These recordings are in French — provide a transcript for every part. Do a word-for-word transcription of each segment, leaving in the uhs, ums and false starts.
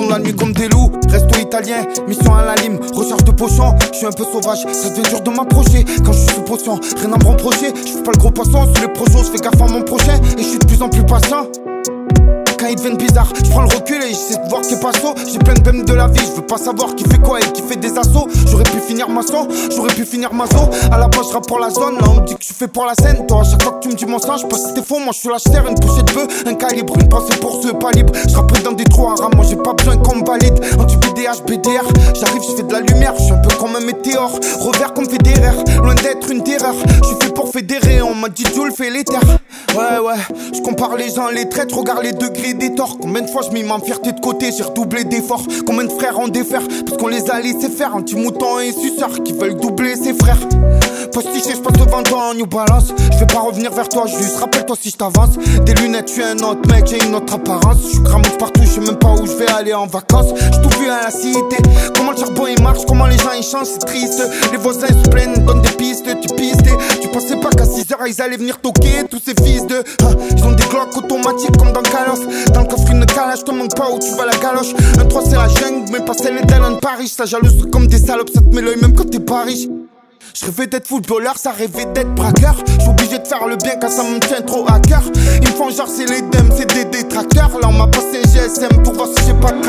la nuit comme des loups. Resto italien, mission à la lime, recherche de potions. Je suis un peu sauvage, ça devient dur de m'approcher. Quand je suis sous potion, rien à me reprocher. Je fais pas le gros poisson, sur les projets, je fais gaffe à mon prochain. Et je suis de plus en plus patient. Quand ils deviennent bizarres, je prends le recul et j'essaie de voir tes passos. J'ai plein de bêmes de la vie, je veux pas savoir qui fait quoi et qui fait des assauts. J'aurais pu finir maçon, j'aurais pu finir mazo. À la base je rappe pour la zone, là on me dit que je fais pour la scène. Toi à chaque fois que tu me dis mon sang, je pense que t'es faux. Moi je suis la chair, une bouchée de bœuf, un calibre, une pensée pour ceux pas libres. Je rappe dans des trous à rame, moi j'ai pas besoin qu'on me valide. Anti-B D H, B D R, j'arrive, je fais de la lumière. Je suis un peu comme un météore, revers comme Federer. Loin d'être une terreur, je suis fait pour fédérer. On m'a dit Jules fait les terres. Ouais ouais, je compare les gens, les traîtres, regarde les degrés des torts. Combien de fois je mis ma fierté de côté, j'ai redoublé d'efforts. Combien de frères en défaire, parce qu'on les a laissés faire. Anti-mouton et suceurs qui veulent doubler ses frères. Postiché, je passe devant toi en New Balance. Je vais pas revenir vers toi, juste rappelle-toi si je t'avance. Des lunettes, je suis un autre mec, j'ai une autre apparence. Je suis cramousse partout, je sais même pas où je vais aller en vacances. J'ai tout vu à la cité, comment le charbon il marche, comment les gens ils changent, c'est triste. Les voisins ils se plaignent, donnent des pistes, tu pistes. Tu pensais pas qu'à six heures ils allaient venir toquer tous ces fils de ah, ils ont des glocks automatiques comme dans Call of. Dans le coffre une calage, te manque pas où tu vas la galoche. Un trois c'est la jungle, mais pas celle d'Ellen Paris. Ça jalouse comme des salopes, ça te met l'œil même quand t'es pas riche. Je rêvais d'être footballeur, ça rêvait d'être braqueur. J'suis obligé de faire le bien quand ça me tient trop à cœur. Ils me font genre c'est les dems, c'est des détracteurs. Là on m'a passé un G S M pour voir si j'ai pas de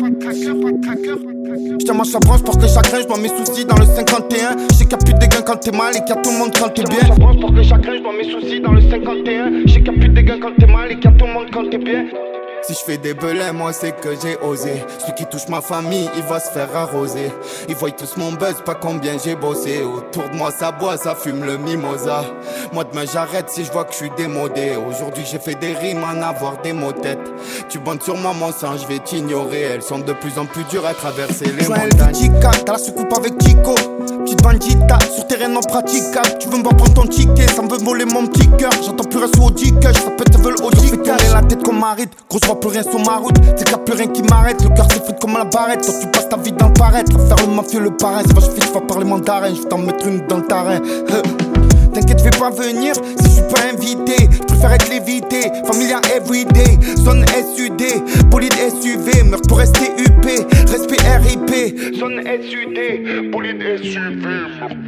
tracker. J'tiens ma branche pour que chacun, j'dois mes soucis dans le cinquante et un. J'sais qu'il y a plus de gains quand t'es mal et qu'il y a tout le monde quand t'es bien. J'tiens ma branche pour que chacun, j'dois mes soucis dans le cinquante et un. J'sais qu'il y a plus de gains quand t'es mal et qu'il y a tout le monde quand t'es bien. Si je fais des belins, moi c'est que j'ai osé. Celui qui touche ma famille, il va se faire arroser. Ils voient tous mon buzz, pas combien j'ai bossé. Autour de moi ça boit, ça fume le mimosa. Moi demain j'arrête si je vois que je suis démodé. Aujourd'hui j'ai fait des rimes en avoir des mots têtes. Tu bandes sur moi mon sang, je vais t'ignorer. Elles sont de plus en plus dures à traverser les montagnes. T'as la soucoupe avec Chico. Petite bandita, sur terrain non praticable. Tu veux me voir prendre ton ticket, ça me veut voler mon petit cœur. J'entends plus rien sous au dick, ça peut te veulent au dick. Fais tourner la tête comme Marit, gros je vois plus rien sur ma route. C'est qu'il y a plus rien qui m'arrête, le cœur s'effrite comme la barrette. Toi tu passes ta vie dans le paraître, faire le mafieux le parrain. C'est pas je fais, tu vas parler mandarin, je vais t'en mettre une dans le terrain. T'inquiète, je vais pas venir si je suis pas invité. Je préfère être lévité, familia everyday. Zone S U D, bolide S U V. Meurtre pour rester U P, respect R I P. Zone S U D, bolide S U V.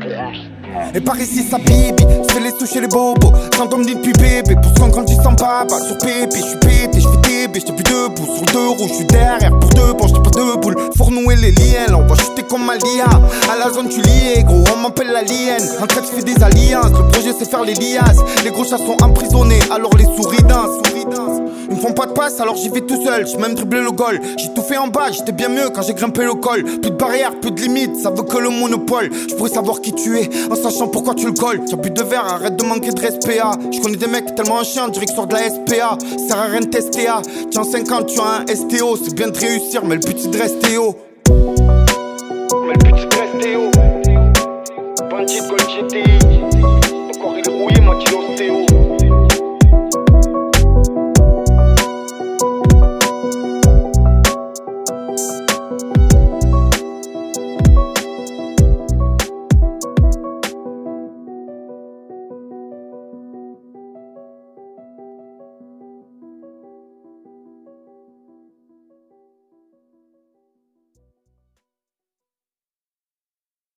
Et par ici ça bibi, je fais les sous chez les bobos. Sans dominer depuis bébé, pour ce qu'on grandit sans papa. Sur pépé, je suis pété, je fais des B, j'étais plus debout. Sur deux roues, je suis derrière pour deux bon, j'étais pas de boule. Faut renouer les liens, là on va chuter comme Alia. À la zone tu lié, gros, on m'appelle l'alien. En fait je fais des alliances, le projet c'est faire les liasses. Les gros chats sont emprisonnés, alors les souris dansent. Ils me font pas de passe, alors j'y vais tout seul. J'ai même dribblé le goal, j'ai tout fait en bas. J'étais bien mieux quand j'ai grimpé le col. Plus de barrières, plus de limites, ça veut que le monopole. Je pourrais savoir qui tu es, en sachant pourquoi tu le colles. J'ai plus de verre, arrête de manquer de respect. Je connais des mecs tellement chiants, direct sur de la S P A. Ça sert à rien de tester. Tiens cinquante, tu as un S T O. C'est bien de réussir, mais le but c'est de rester haut. Mais le but c'est de rester haut. Bandit, Gold G T I.